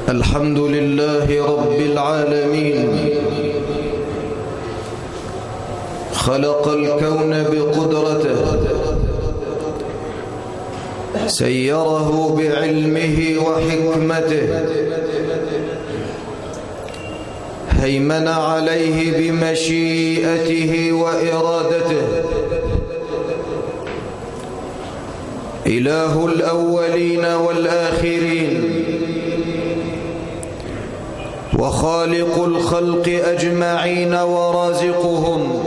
الحمد لله رب العالمين، خلق الكون بقدرته، سيره بعلمه وحكمته، هيمن عليه بمشيئته وإرادته. إله الأولين والآخرين، وخالق الخلق أجمعين ورازقهم،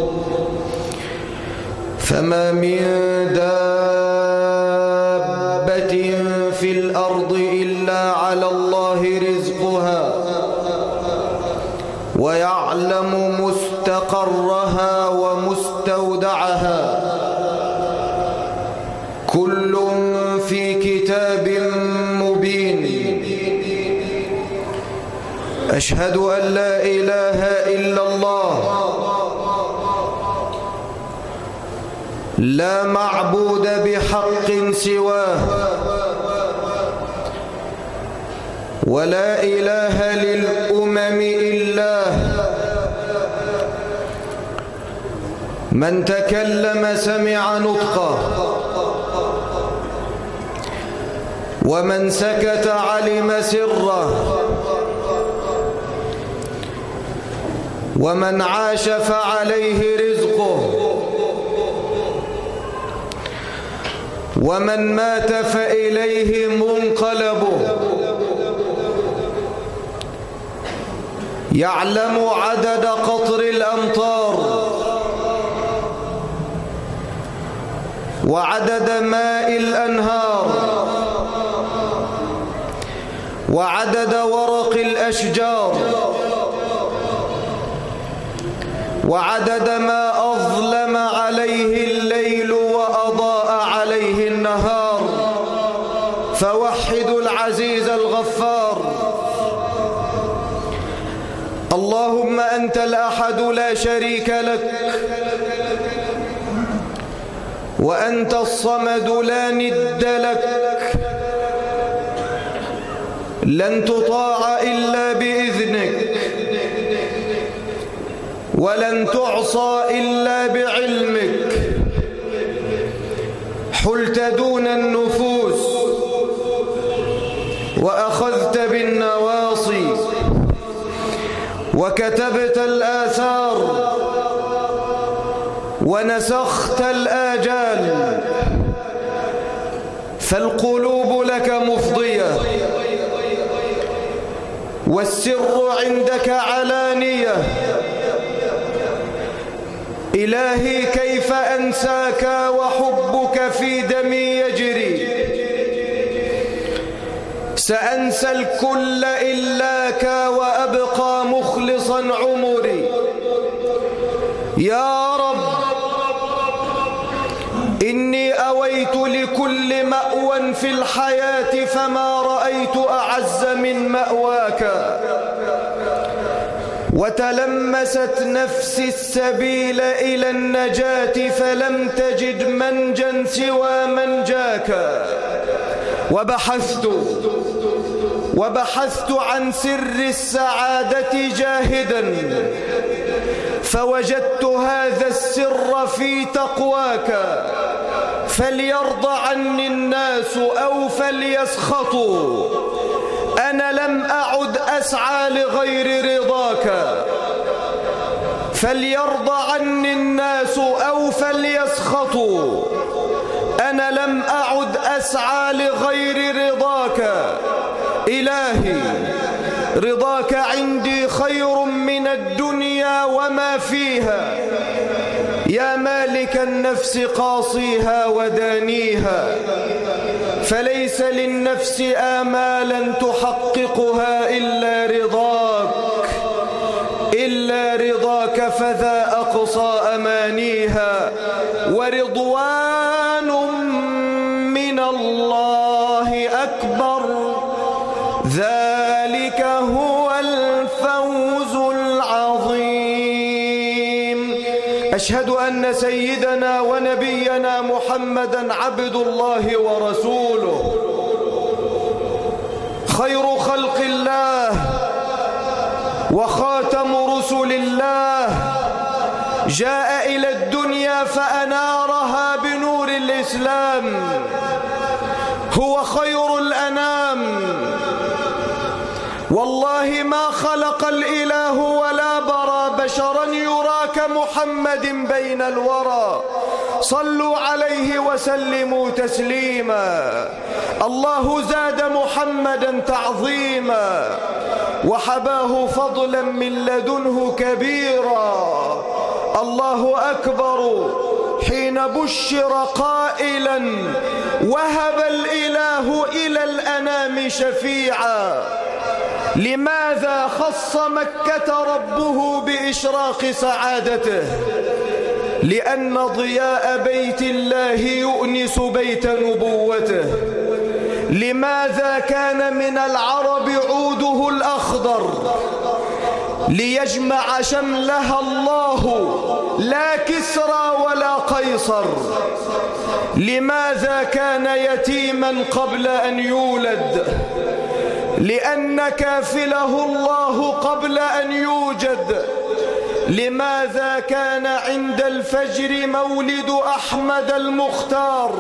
فما من دابة في الأرض إلا على الله رزقها، ويعلم مستقرها ومستودعها، كل في كتاب مبين. أشهد أن لا إله إلا الله، لا معبود بحق سواه، ولا إله للأمم إلا من تكلم سمع نطقه، ومن سكت علم سره، ومن عاش فعليه رزقه، ومن مات فإليه منقلبه. يعلم عدد قطر الأمطار، وعدد ماء الأنهار، وعدد ورق الأشجار، وعدد ما أظلم عليه الليل وأضاء عليه النهار. فوحدوا العزيز الغفار. اللهم أنت الأحد لا شريك لك، وأنت الصمد لا ند لك، لن تطاع إلا بإذنك، ولن تعصى إلا بعلمك. حلت دون النفوس، وأخذت بالنواصي، وكتبت الآثار، ونسخت الآجال. فالقلوب لك مفضية، والسر عندك علانية. إلهي كيف أنساك وحبك في دمي يجري، سأنسى الكل إلاك وأبقى مخلصا عمري. يا رب، إني أويت لكل مأوى في الحياة، فما رأيت أعز من مأواك. وتلمست نفسي السبيل إلى النجاة، فلم تجد منجا سوى منجاك. وبحثت عن سر السعادة جاهدا، فوجدت هذا السر في تقواك. فليرضى عني الناس أو فليسخطوا، أنا لم أعد أسعى لغير رضاك. فليرضى عني الناس أو فليسخطوا، أنا لم أعد أسعى لغير رضاك. إلهي، رضاك عندي خير من الدنيا وما فيها. يا مالك النفس قاصيها ودانيها، فليس للنفس آمالا تحققها إلا رضاك، فذا أقصى أمانيها. ورضوان من الله أكبر، ذلك هو الفوز العظيم. أشهد أن سيدنا ونبينا محمدا عبد الله ورسوله، خير خلق الله وخاتم رسل الله، جاء إلى الدنيا فأنارها بنور الإسلام، هو خير الأنام. والله ما خلق الإله ولا برى بشرا يرى كمحمد بين الورى، صلوا عليه وسلموا تسليما. الله زاد محمدا تعظيما، وحباه فضلا من لدنه كبيرا. الله أكبر حين بشر قائلا وهب الإله إلى الأنام شفيعا. لماذا خص مكة ربه بإشراق سعادته؟ لأن ضياء بيت الله يؤنس بيت نبوته. لماذا كان من العرب عوده الأخضر؟ ليجمع شملها الله، لا كسرى ولا قيصر. لماذا كان يتيما قبل أن يولد؟ لأن كافله الله قبل أن يوجد. لماذا كان عند الفجر مولد أحمد المختار؟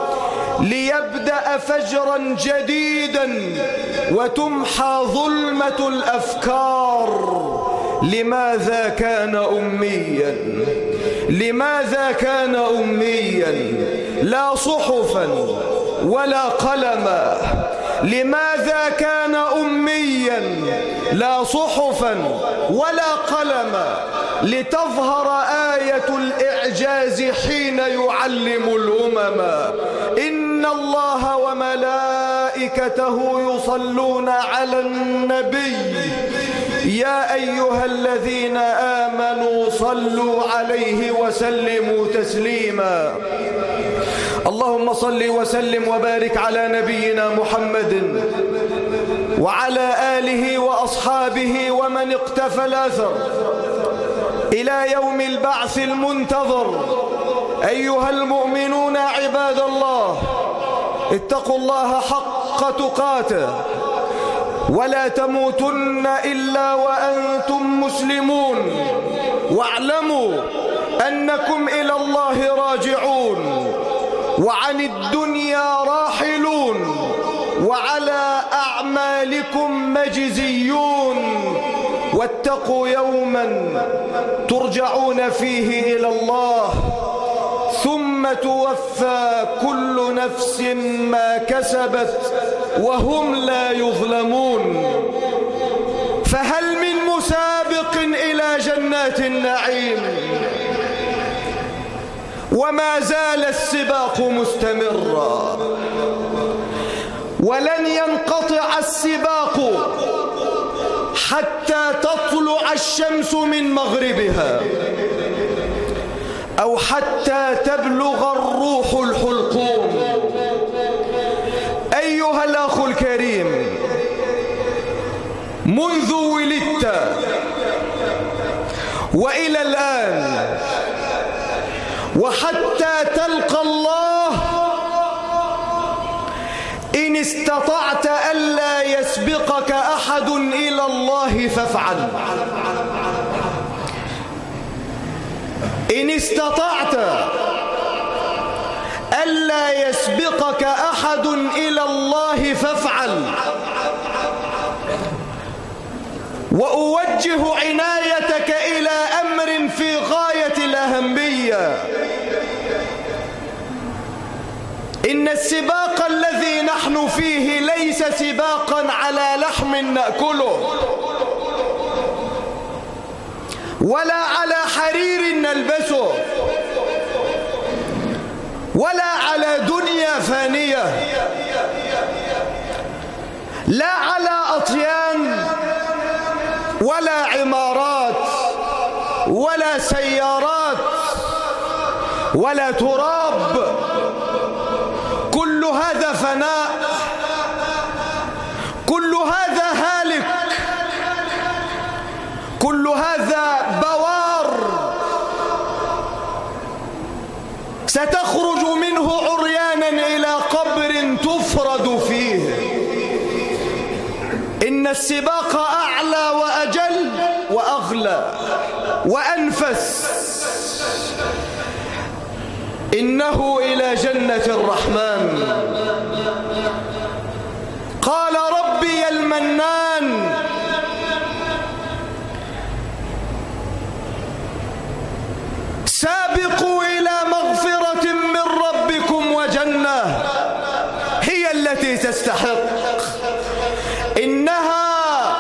ليبدأ فجرا جديدا وتمحى ظلمة الأفكار. لماذا كان أميا؟ لماذا كان أميا؟ لا صحفا ولا قلما. لماذا كان أميا؟ لا صحفا ولا قلما. لتظهر آية الإعجاز حين يعلم الأمم. إن الله وملائكته يصلون على النبي يا أيها الذين آمنوا صلوا عليه وسلموا تسليما. اللهم صل وسلم وبارك على نبينا محمد وعلى آله وأصحابه ومن اقتفى الأثر إلى يوم البعث المنتظر. أيها المؤمنون عباد الله، اتقوا الله حق تقاته ولا تموتن إلا وأنتم مسلمون، واعلموا أنكم إلى الله راجعون وعن الدنيا راحلون وعلى أعمالكم مجزيون. واتقوا يوما ترجعون فيه إلى الله ثم توفى كل نفس ما كسبت وهم لا يظلمون. فهل من مسابق إلى جنات النعيم؟ وما زال السباق مستمرا، ولن ينقطع السباق حتى تطلع الشمس من مغربها أو حتى تبلغ الروح الحلقوم. أيها الأخ الكريم، منذ ولدت وإلى الآن وحتى تلقى الله، إن استطعت ألا يسبقك أحد إلى الله فافعل. إن استطعت ألا يسبقك أحد إلى الله فافعل. وأوجه عنايتك إلى أمر في غاية الأهمية. إن السباق الذي نحن فيه ليس سباقا على لحم نأكله، ولا على حرير نلبسه، ولا على دنيا فانية، لا على أطيان ولا عمارات ولا سيارات ولا تراب. كل هذا فناء، كل هذا هالك، كل هذا بوار ستخرج منه عريانا إلى قبر تفرد فيه. إن السباق أعلى وأجل وأغلى وأنفس، إنه إلى جنة الرحمن. قال ربي المنان، سابقوا إلى مغفرة من ربكم وجنة هي التي تستحق، إنها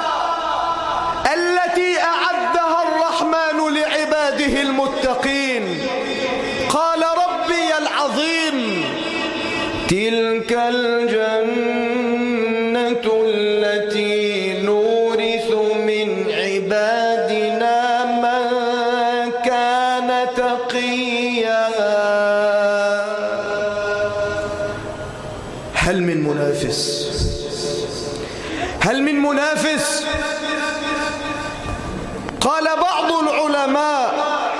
التي أعدها الرحمن لعباده المتقين. قال ربي العظيم، تلك الجنة التي نورث من عبادنا من كان تقيا. هل من منافس؟ هل من منافس؟ قال بعض العلماء،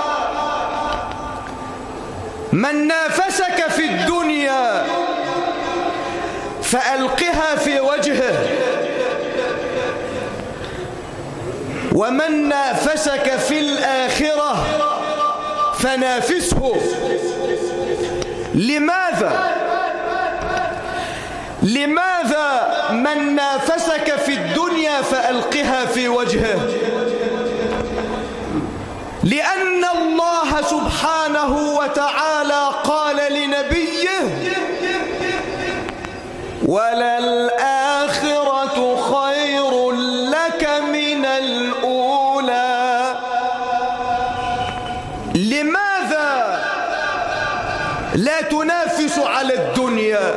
من نافسك في الدنيا فألقها في وجهه، ومن نافسك في الآخرة فنافسه. لماذا؟ لماذا من نافسك في الدنيا فألقها في وجهه؟ لأن الله سبحانه وتعالى قال لنبيه: وللآخرة خير لك من الأولى. لماذا لا تنافس على الدنيا؟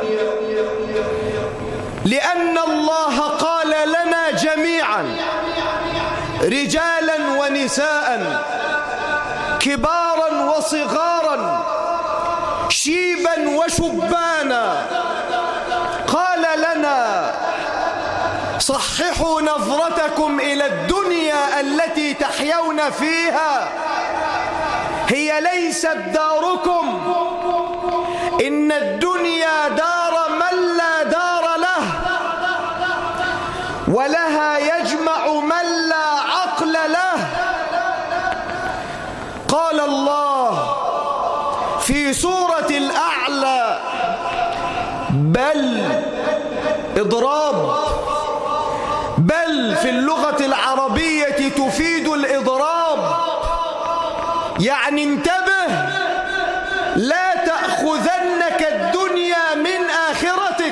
لأن الله قال لنا جميعا، رجالا ونساء، كبارا وصغارا، شيبا وشبانا، قال لنا: صححوا نظرتكم إلى الدنيا التي تحيون فيها، هي ليست داركم، إن الدنيا دار من لا دار له، ولها يجمع من لا عقل له. قال الله في سورة الأعلى: بل إضراب، بل في اللغة العربية تفيد الإضراب، يعني انتبه، لا تأخذنك الدنيا من آخرتك.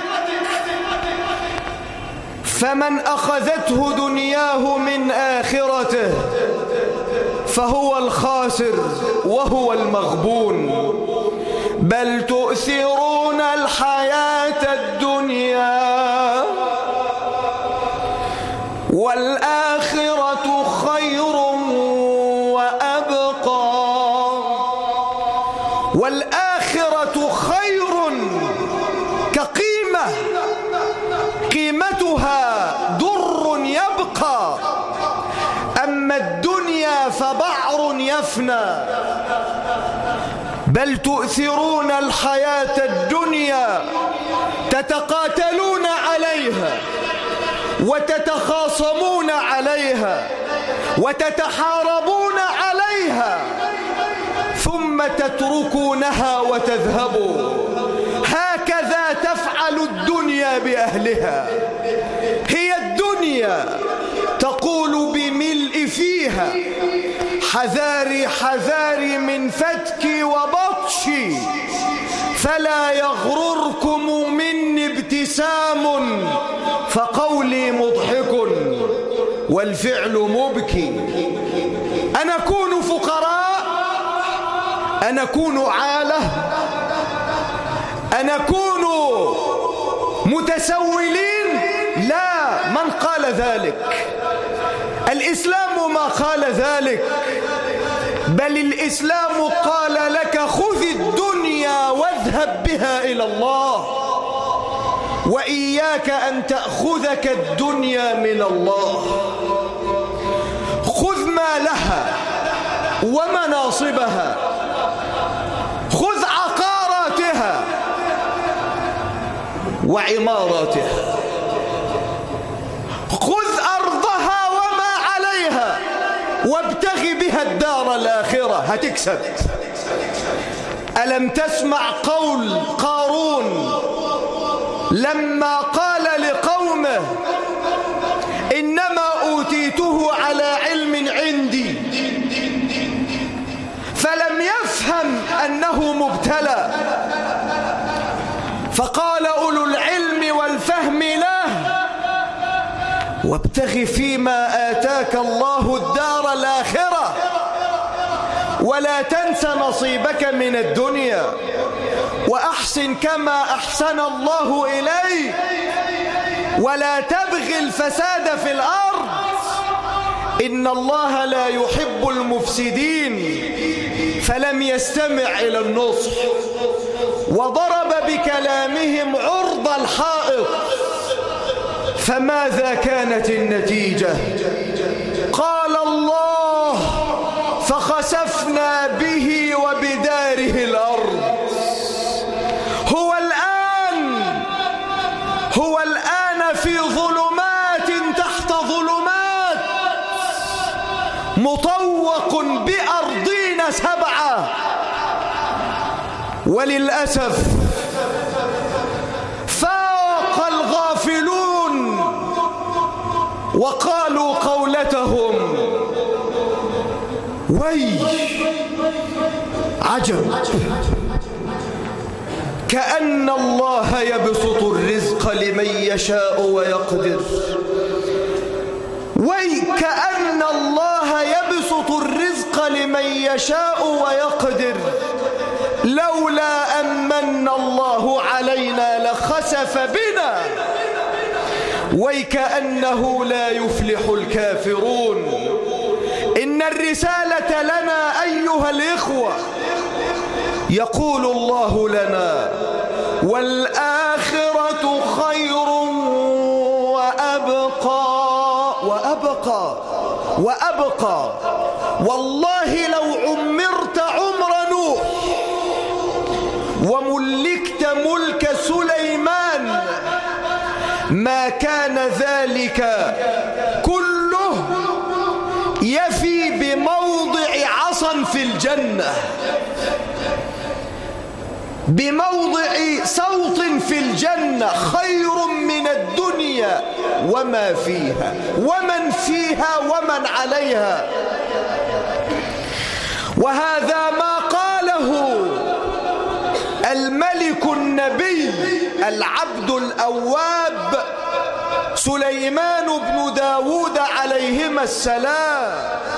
فمن أخذته دنياه من آخرته فهو الخاسر وهو المغبون. بل تؤثرون الحياة الدنيا والآخرة خير وأبقى. والآخرة خير كقيمة، قيمتها در يبقى، أما الدنيا فبعر يفنى. بل تؤثرون الحياة الدنيا، تتقاتلون عليها وتتخاصمون عليها وتتحاربون عليها، ثم تتركونها وتذهبوا. هكذا تفعل الدنيا بأهلها. هي الدنيا تقول بملء فيها: حذاري حذاري من فتكي وبطشي، فلا يغرركم مني ابتسام، فقولي مضحك والفعل مبكي. أنكون فقراء؟ أنكون عالة؟ أنكون متسولين؟ لا، من قال ذلك؟ الإسلام ما قال ذلك، بل الإسلام قال لك: خذ الدنيا واذهب بها إلى الله، وإياك أن تأخذك الدنيا من الله. خذ ما لها ومناصبها، خذ عقاراتها وعماراتها، خذ أرضها وما عليها، وابتغ بها الدار الآخرة هتكسب. ألم تسمع قول قارون لما قال لقومه إنما أوتيته على علم عندي، فلم يفهم أنه مبتلى، فقال أولو العلم والفهم له وابتغ فيما آتاك الله الدار الآخرة ولا تنس نصيبك من الدنيا وأحسن كما أحسن الله إليك ولا تبغ الفساد في الأرض إن الله لا يحب المفسدين. فلم يستمع إلى النصح وضرب بكلامهم عرض الحائط. فماذا كانت النتيجة؟ قال الله فخسفنا به وبداره الأرض. هو الآن في ظلمات تحت ظلمات، مطوق بأرضين 7. وللأسف فاق الغافلون وقالوا قولتهم وي عجب، كأن الله يبسط الرزق لمن يشاء ويقدر. وكأن الله يبسط الرزق لمن يشاء ويقدر لولا أن من الله علينا لخسف بنا وكأنه لا يفلح الكافرون. إن الرسالة لنا أيها الإخوة، يقول الله لنا والآخرة خير وأبقى. والله لو عمرت عمر نوح وملكت ملك سليمان ما كان ذلك كله يفي بموضع عصا في الجنة، بموضع صوت في الجنة، خير من الدنيا وما فيها ومن فيها ومن عليها. وهذا ما قاله الملك النبي العبد الأواب سليمان بن داود عليهما السلام،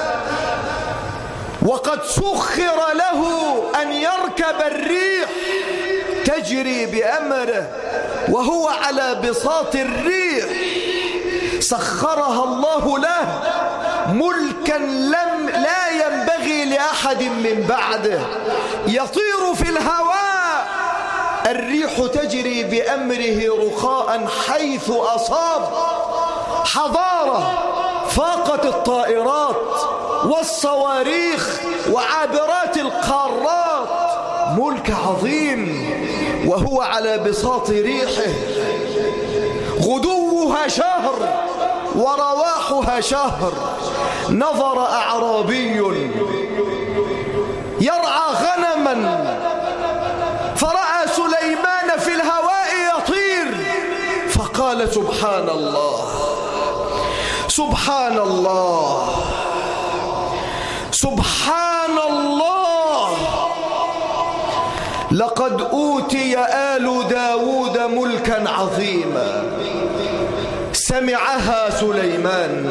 وقد سخر له أن يركب الريح تجري بأمره وهو على بساط الريح، سخرها الله له ملكا لا ينبغي لأحد من بعده. يطير في الهواء، الريح تجري بأمره رخاء حيث أصاب، حضارة فاقت الطائرات والصواريخ وعابرات القارات، ملك عظيم وهو على بساط ريحه، غدوها شهر ورواحها شهر. نظر أعرابي يرعى غنما فرأى سليمان في الهواء يطير، فقال سبحان الله سبحان الله سبحان الله، لقد أوتي آل داود ملكا عظيما. سمعها سليمان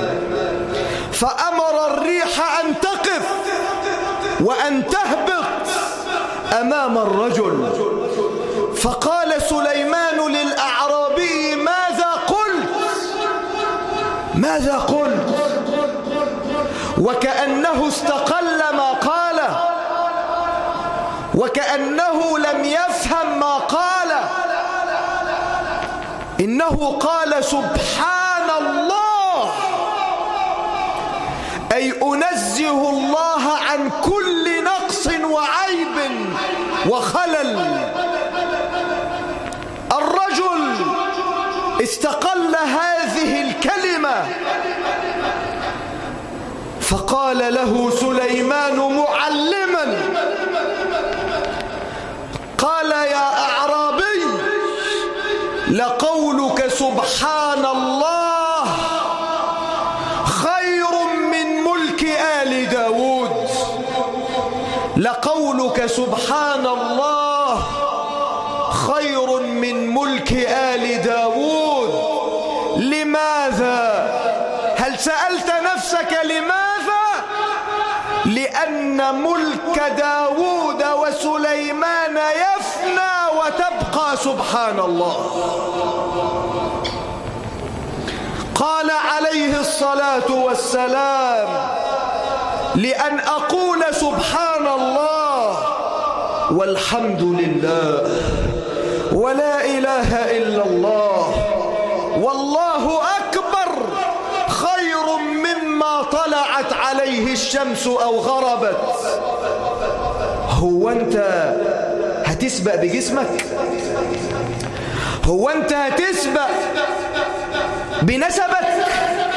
فأمر الريح أن تقف وأن تهبط أمام الرجل، فقال سليمان للأعرابي ماذا قلت؟ وكأنه استقل ما قاله، وكأنه لم يفهم ما قاله. إنه قال سبحان الله، أي أنزه الله عن كل نقص وعيب وخلل. الرجل استقل هذه الكلمة فقال له سليمان معلما، قال يا أعرابي لقولك سبحان الله خير من ملك آل داود. لقولك سبحان الله خير من ملك آل داود. لماذا؟ هل سألت نفسك لماذا؟ لأن ملك داود وسليمان يفنى وتبقى سبحان الله. قال عليه الصلاة والسلام لأن أقول سبحان الله والحمد لله ولا إله إلا الله والله أكبر خير مما طلعت عليه الشمس أو غربت. هو أنت هتسبق بجسمك؟ هو أنت هتسبق بنسبك؟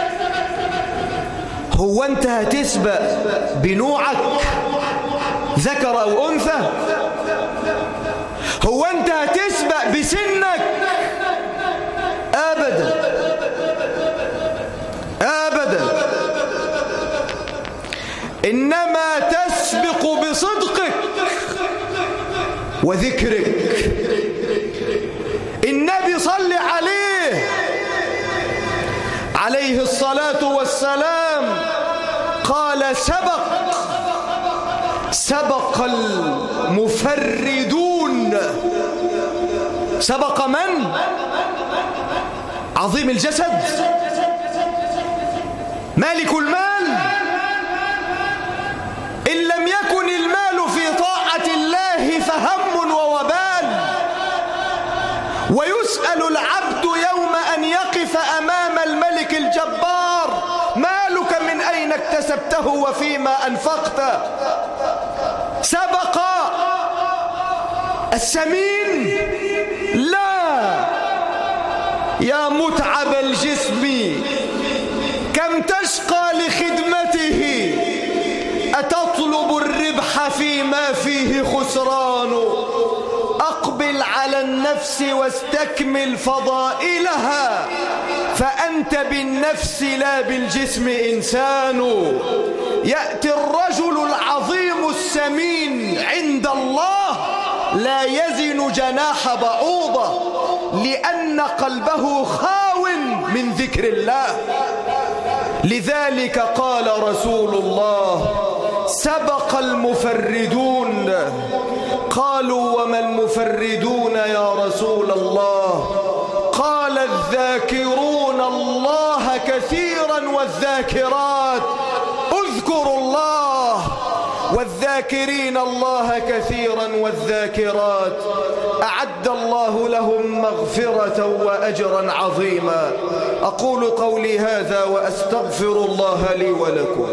هو أنت هتسبق بنوعك ذكر أو أنثى؟ هو أنت هتسبق بسنك؟ أبدا أبدا، إنما تسبق بصدقك وذكرك. النبي صلى عليه الصلاة والسلام قال سبق المفردون. سبق من؟ عظيم الجسد مالك المال. إن لم يكن المال في طاعة الله فهم ووبال. ويسأل العبد يوم أن يقف أمام الملك الجبار مالك من أين اكتسبته وفيما أنفقته. سبق السمين؟ لا. يا متعب الجسم كم تشقى لخدمته، أتطلب الربح فيما فيه خسران. أقبل على النفس واستكمل فضائلها، فأنت بالنفس لا بالجسم إنسان. يأتي الرجل العظيم السمين عند الله لا يزن جناح بعوضة، لأن قلبه خاو من ذكر الله. لذلك قال رسول الله سبق المفردون. قالوا وما المفردون يا رسول الله؟ قال الذاكرون الله كثيرا والذاكرات. اذكروا الله، والذاكرين الله كثيرا والذاكرات أعد الله لهم مغفرة وأجرا عظيما. أقول قولي هذا وأستغفر الله لي ولكم.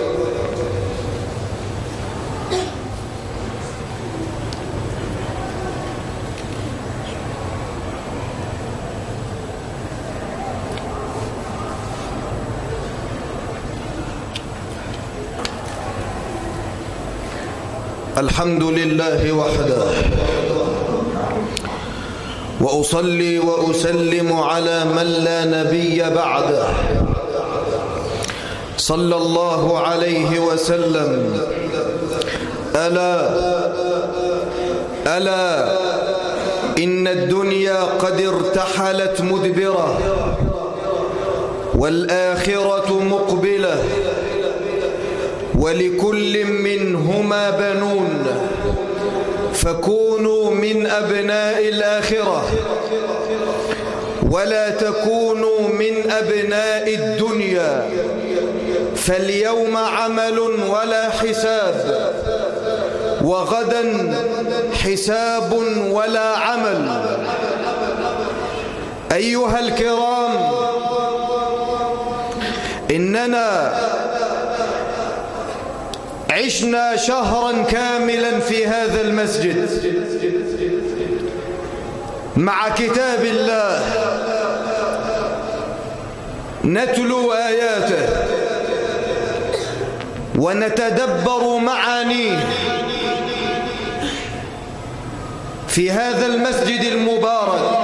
الحمد لله وحده، وأصلي وأسلم على من لا نبي بعده، صلى الله عليه وسلم. ألا إن الدنيا قد ارتحلت مدبرة، والآخرة مقبلة، ولكل منهما بنون، فكونوا من أبناء الآخرة ولا تكونوا من أبناء الدنيا. فاليوم عمل ولا حساب، وغدا حساب ولا عمل. أيها الكرام، إننا عشنا شهرا كاملا في هذا المسجد مع كتاب الله، نتلو آياته ونتدبر معانيه في هذا المسجد المبارك.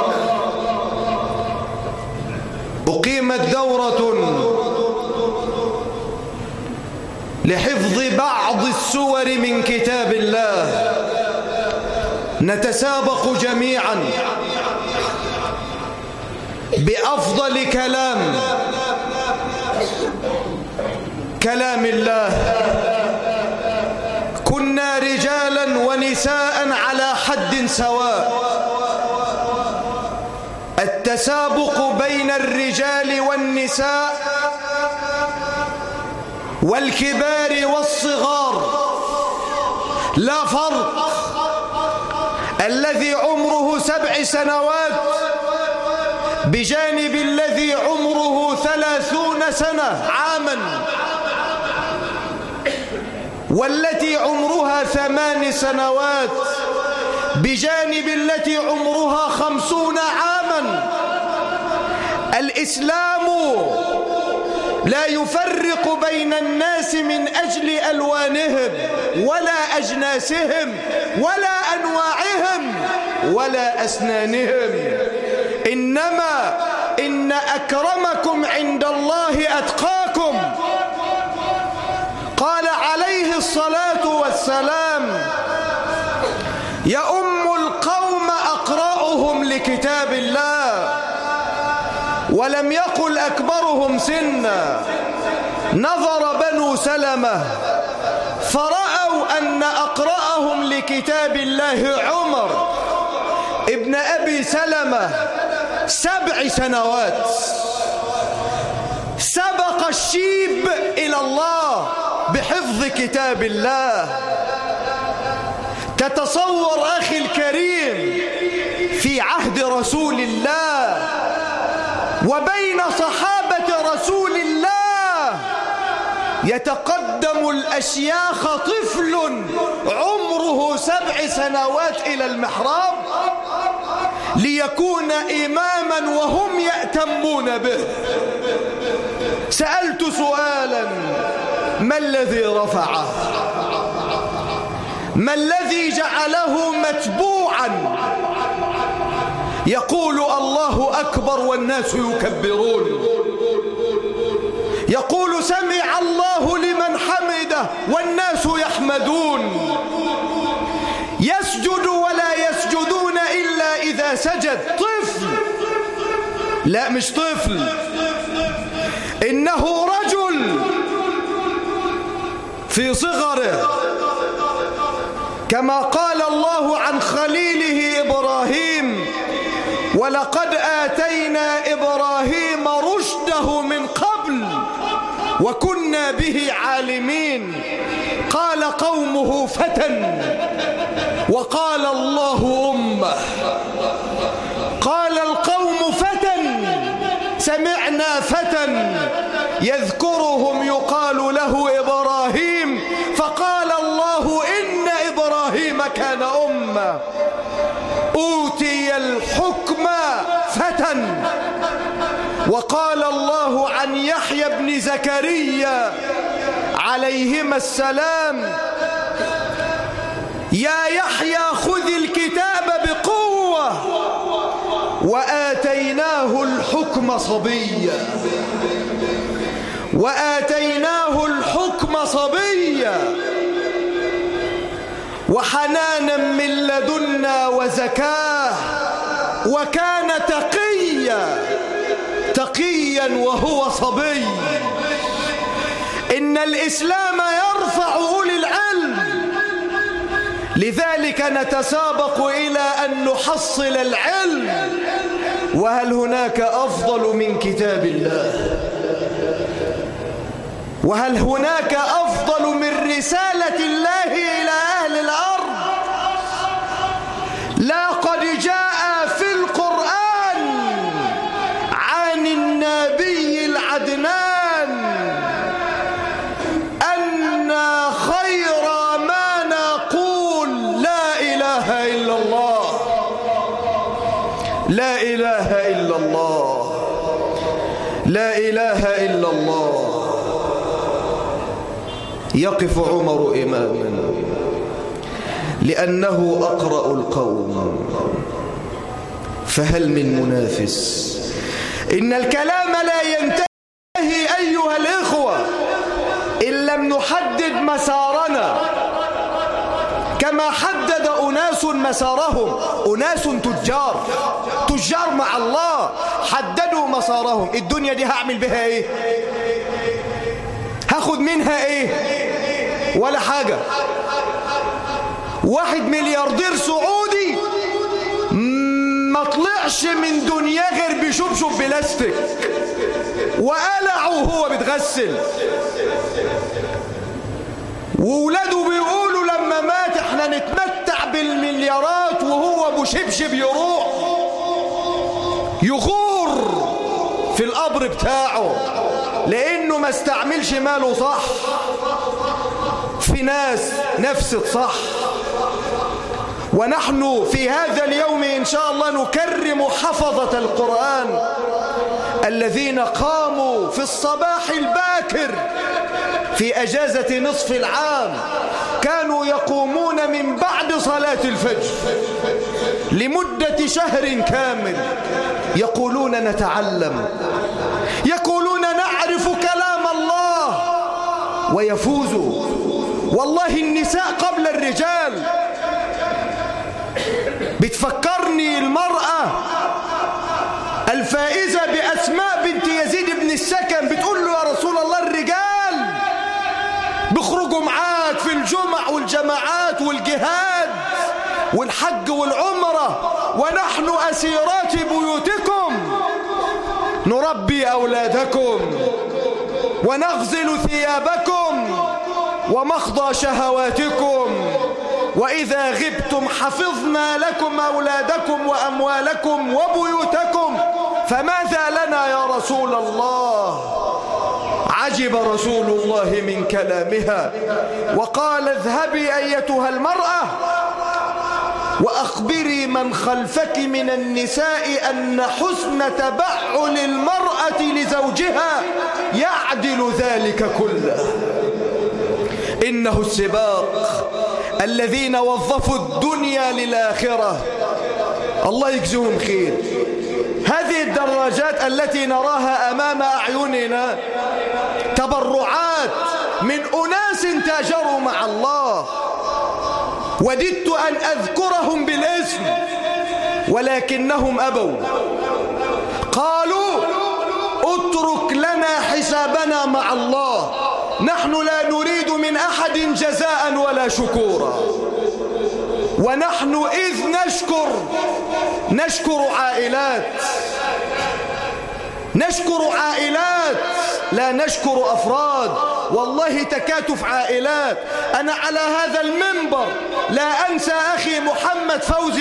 أقيمت دورة لحفظ بعض السور من كتاب الله، نتسابق جميعا بأفضل كلام الله. كنا رجالا ونساء على حد سواء. التسابق بين الرجال والنساء والكبار والصغار لا فرق. الذي عمره 7 سنوات بجانب الذي عمره 30 سنة عاما، والتي عمرها 8 سنوات بجانب التي عمرها 50 عاما. الإسلام لا يفرق بين الناس من أجل ألوانهم ولا أجناسهم ولا أنواعهم ولا أسنانهم، إنما إن أكرمكم عند الله أتقاكم. قال عليه الصلاة والسلام: يؤم القوم أقرأهم لكتاب الله، ولم يقل أكبرهم سنا. نظر بنو سلمة فرأوا أن أقرأهم لكتاب الله عمر ابن أبي سلمة 7 سنوات. سبق الشيب إلى الله بحفظ كتاب الله. تتصور أخي الكريم في عهد رسول الله وبين صحابة رسول الله يتقدم الأشياخ طفل عمره 7 سنوات إلى المحراب ليكون إماما وهم يأتمون به. سألت سؤالا: ما الذي رفعه؟ ما الذي جعله متبوعا يقول الله أكبر والناس يكبرون، يقول سمع الله لمن حمده والناس يحمدون، يسجد ولا يسجدون إلا إذا سجد؟ طفل، لا مش طفل، إنه رجل في صغره، كما قال الله عن خليله إبراهيم: ولقد آتينا إبراهيم رشده من قبل وكنا به عالمين. قال قومه فتى وقال الله أمة. قال القوم فتى سمعنا فتى يذكرهم يقال له إبراهيم، فقال الله إن إبراهيم كان أمة. أوتي الحكم فتى. وقال الله عن يحيى بن زكريا عليهما السلام: يا يحيى خذ الكتاب بقوة وآتيناه الحكم صبيا. وآتيناه الحكم صبيا وحنانا من لدنا وزكاه وكان تقيا وهو صبي. إن الإسلام يرفع أولي العلم، لذلك نتسابق إلى أن نحصل العلم. وهل هناك أفضل من كتاب الله؟ وهل هناك أفضل من رسالة الله إلى أهل الأرض؟ لقد جاء في القرآن عن النبي العدنان أن خير ما نقول لا إله إلا الله، لا إله إلا الله، لا إله إلا الله. يقف عمر إماما لأنه أقرأ القوم، فهل من منافس؟ إن الكلام لا ينتهي أيها الإخوة إن لم نحدد مسارنا كما حدد أناس مسارهم، أناس تجار مع الله حددوا مسارهم. الدنيا دي هعمل بها إيه؟ هاخد منها إيه؟ ولا حاجة. 1 ملياردير سعودي ما طلعش من دنيا غير بشبشب بلاستيك وقلعه وهو بيتغسل، وولاده بيقولوا لما مات احنا نتمتع بالمليارات وهو بشبشب يغور في القبر بتاعه لانه ما استعملش ماله صح. في ناس نفست صح، ونحن في هذا اليوم إن شاء الله نكرم حفظة القرآن الذين قاموا في الصباح الباكر في أجازة نصف العام، كانوا يقومون من بعد صلاة الفجر لمدة شهر كامل يقولون نتعلم، يقولون نعرف كلام الله، ويفوزوا. والله النساء قبل الرجال. بتفكرني المرأة الفائزة بأسماء بنت يزيد بن السكن بتقول له يا رسول الله الرجال بيخرجوا معاك في الجمع والجماعات والجهاد والحج والعمرة، ونحن أسيرات بيوتكم نربي أولادكم ونغزل ثيابكم ومخضى شهواتكم، وإذا غبتم حفظنا لكم أولادكم وأموالكم وبيوتكم، فماذا لنا يا رسول الله؟ عجب رسول الله من كلامها وقال اذهبي أيتها المرأة وأخبري من خلفك من النساء أن حسن تبعل المرأة لزوجها يعدل ذلك كله. إنه السباق الذين وظفوا الدنيا للآخرة، الله يجزيهم خير. هذه الدراجات التي نراها أمام أعيننا تبرعات من أناس تاجروا مع الله، وددت أن أذكرهم بالاسم ولكنهم أبوا، قالوا اترك لنا حسابنا مع الله، نحن لا نريد من أحد جزاء ولا شكورا. ونحن إذ نشكر عائلات لا نشكر أفراد، والله تكاتف عائلات. أنا على هذا المنبر لا أنسى أخي محمد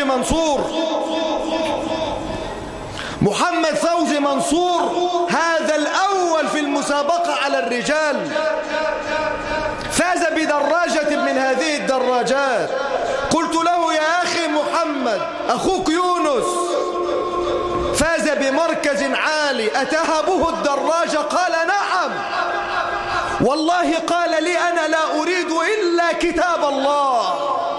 فوزي منصور هذا الأول في المسابقة على الرجال، فاز بدراجة من هذه الدراجات. قلت له يا أخي محمد أخوك يونس فاز بمركز عالي أتهبه الدراجة؟ قال نعم والله. قال لي أنا لا أريد إلا كتاب الله.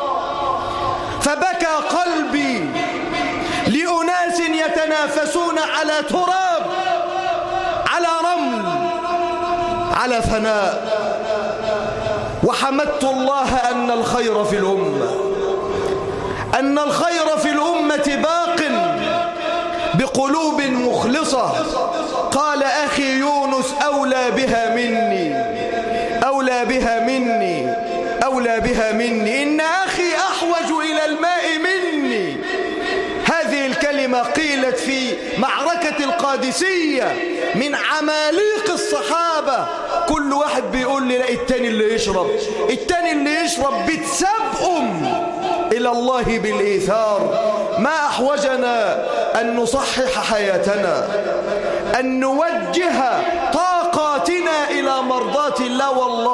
فبكى قلبي لأناس يتنافسون على تراب، على رمل، على فناء. وحمدت الله أن الخير في الأمة باق بقلوب مخلصة. قال أخي يونس أولى بها مني، إن أخي أحوج إلى الماء مني. هذه الكلمة قيلت في معركة القادسية من عماليق الصحابة. كل واحد بيقول لي لا التاني اللي يشرب بتسبقهم إلى الله بالإيثار. ما أحوجنا أن نصحح حياتنا، أن نوجه طاقاتنا إلى مرضاة الله.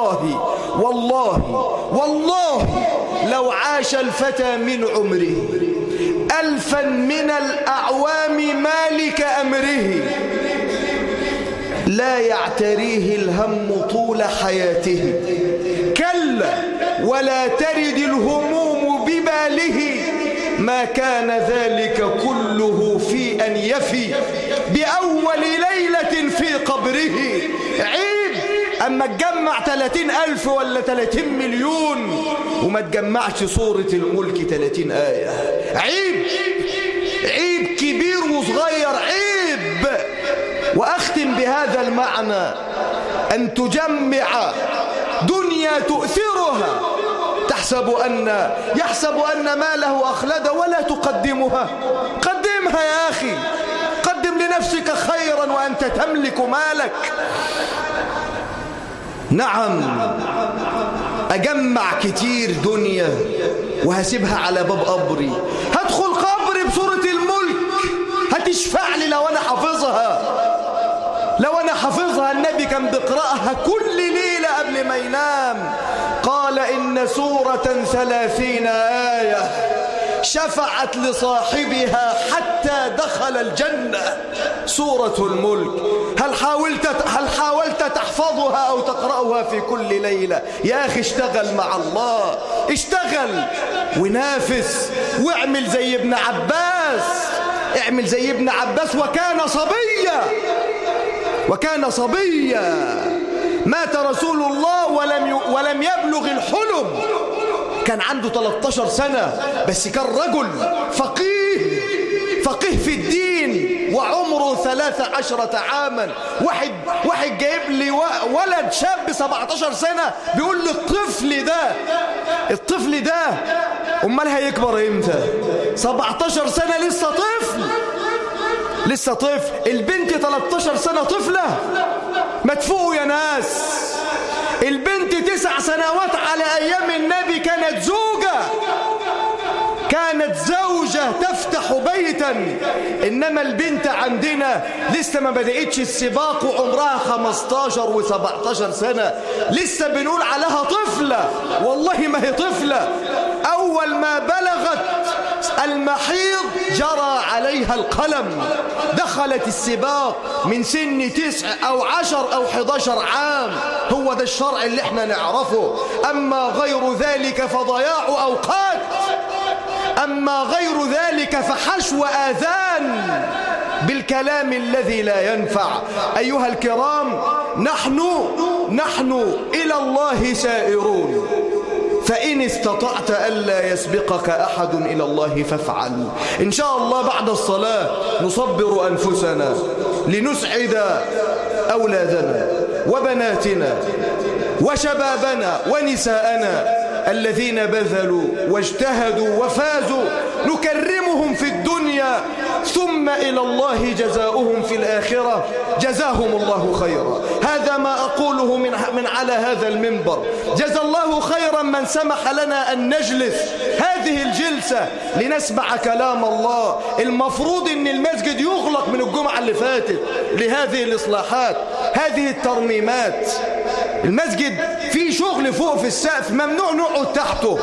والله لو عاش الفتى من عمره 1000 من الأعوام مالك أمره لا يعتريه الهم طول حياته، ولا ترد الهموم بباله، ما كان ذلك كله في أن يفي بأول ليلة في قبره. عيب أما تجمع 30,000 ولا 30 مليون وما تجمعش سورة الملك 30 آية. عيب، عيب كبير وصغير، عيب. وأختم بهذا المعنى: أن تجمع دنيا تؤثرها، يحسب أن ماله أخلد ولا تقدمها. قدمها يا أخي، قدم لنفسك خيرا وأنت تملك مالك. نعم، أجمع كتير دنيا وهسيبها على باب قبري، هدخل قبري بسورة الملك، هتشفع لي لو أنا حافظها. لو أنا حافظها، النبي كان بيقرأها كل ليلة قبل ما ينام. قال إن سورة 30 آية شفعت لصاحبها حتى دخل الجنة. سورة الملك، هل حاولت تحفظها أو تقرأها في كل ليلة؟ يا أخي اشتغل مع الله، اشتغل ونافس واعمل زي ابن عباس. اعمل زي ابن عباس، وكان صبيا مات رسول الله ولم يبلغ الحلم. كان عنده 13 سنة بس كان رجل فقيه في الدين وعمره 13 عاما. واحد جايب لي ولد شاب 17 سنة بيقول لي الطفل ده امال هيكبر امتى؟ 17 سنة لسه طفل. البنت 13 سنة طفلة. ما تفوقوا يا ناس. البنت 9 سنوات على أيام النبي كانت زوجة تفتح بيتا. إنما البنت عندنا لسه ما بدأتش السباق وعمرها 15 و17 سنة، لسه بنقول عليها طفلة. والله ما هي طفلة. أول ما بلغت المحيض جرى عليها القلم، دخلت السباق من سن 9 أو 10 أو 11 عام. هو ده الشرع اللي احنا نعرفه. أما غير ذلك فضياع أوقات، أما غير ذلك فحشو آذان بالكلام الذي لا ينفع. أيها الكرام، نحن إلى الله سائرون، فإن استطعت ألا يسبقك أحد إلى الله فافعل. إن شاء الله بعد الصلاة نصبر أنفسنا لنسعد أولادنا وبناتنا وشبابنا ونساءنا الذين بذلوا واجتهدوا وفازوا، نكرمهم في الدنيا ثم إلى الله جزاؤهم في الآخرة. جزاهم الله خيرا. هذا ما أقوله من على هذا المنبر. جزى الله خيرا من سمح لنا أن نجلس هذه الجلسة لنسمع كلام الله. المفروض أن المسجد يغلق من الجمعة اللي فاتت لهذه الإصلاحات، هذه الترميمات. المسجد فيه شغل فوق في السقف، ممنوع نقعد تحته،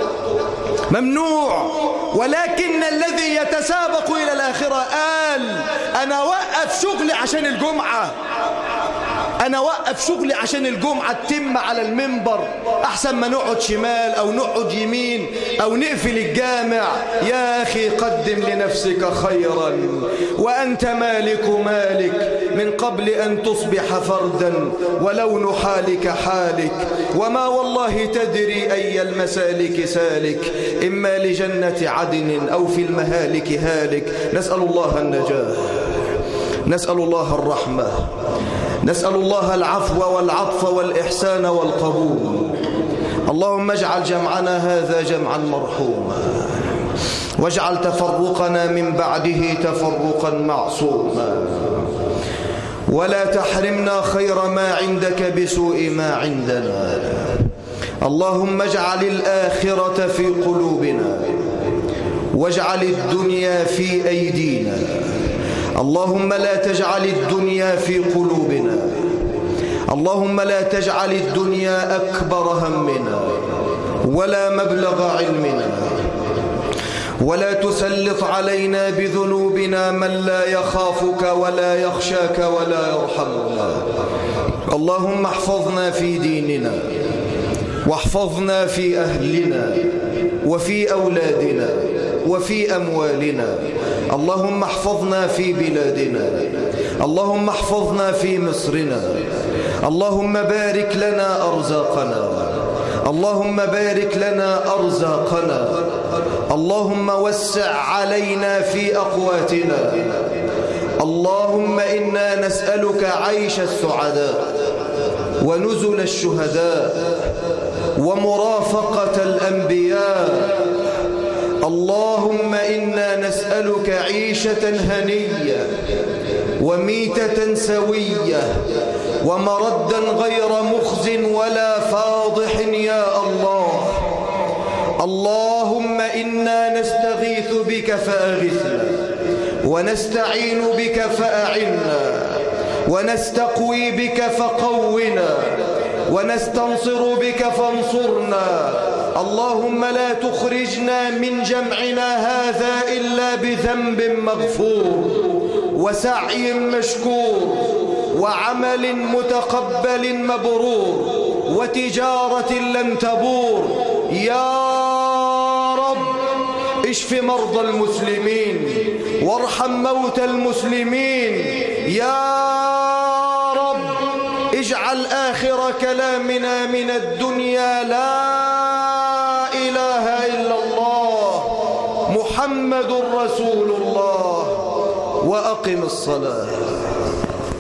ممنوع. ولكن الذي يتسابق إلى الآخرة قال أنا وقف شغلي عشان الجمعة، أنا وقف شغلي عشان الجمعة تتم على المنبر، أحسن ما نقعد شمال أو نقعد يمين أو نقفل الجامع. يا أخي قدم لنفسك خيرا، وأنت مالك من قبل أن تصبح فردا ولون حالك حالك. وما والله تدري أي المسالك سالك، إما لجنة عدن أو في المهالك هالك. نسأل الله النجاة، نسأل الله الرحمة، نسأل الله العفو والعطف والإحسان والقبول. اللهم اجعل جمعنا هذا جمعا مرحوما، واجعل تفرقنا من بعده تفرقا معصوما، ولا تحرمنا خير ما عندك بسوء ما عندنا. اللهم اجعل الآخرة في قلوبنا، واجعل الدنيا في أيدينا. اللهم لا تجعل الدنيا في قلوبنا، اللهم لا تجعل الدنيا أكبر همنا ولا مبلغ علمنا، ولا تسلط علينا بذنوبنا من لا يخافك ولا يخشاك ولا يرحمنا. اللهم احفظنا في ديننا، واحفظنا في أهلنا وفي أولادنا وفي أموالنا. اللهم احفظنا في بلادنا، اللهم احفظنا في مصرنا، اللهم بارك لنا أرزاقنا، اللهم بارك لنا أرزاقنا، اللهم وسع علينا في أقواتنا. اللهم إنا نسألك عيش السعداء ونزل الشهداء ومرافقة الأنبياء. اللهم إنا نسألك عيشة هنية وميتة سوية ومردا غير مخز ولا فاضح يا الله. اللهم إنا نستغيث بك فأغثنا، ونستعين بك فأعنا، ونستقوي بك فقونا، ونستنصر بك فانصرنا. اللهم لا تخرجنا من جمعنا هذا إلا بذنب مغفور وسعي مشكور وعمل متقبل مبرور وتجارة لن تبور. يا رب اشف مرضى المسلمين وارحم موتى المسلمين. يا رب اجعل آخر كلامنا من الدنيا لا إله إلا الله محمد رسول الله. وأقم الصلاة.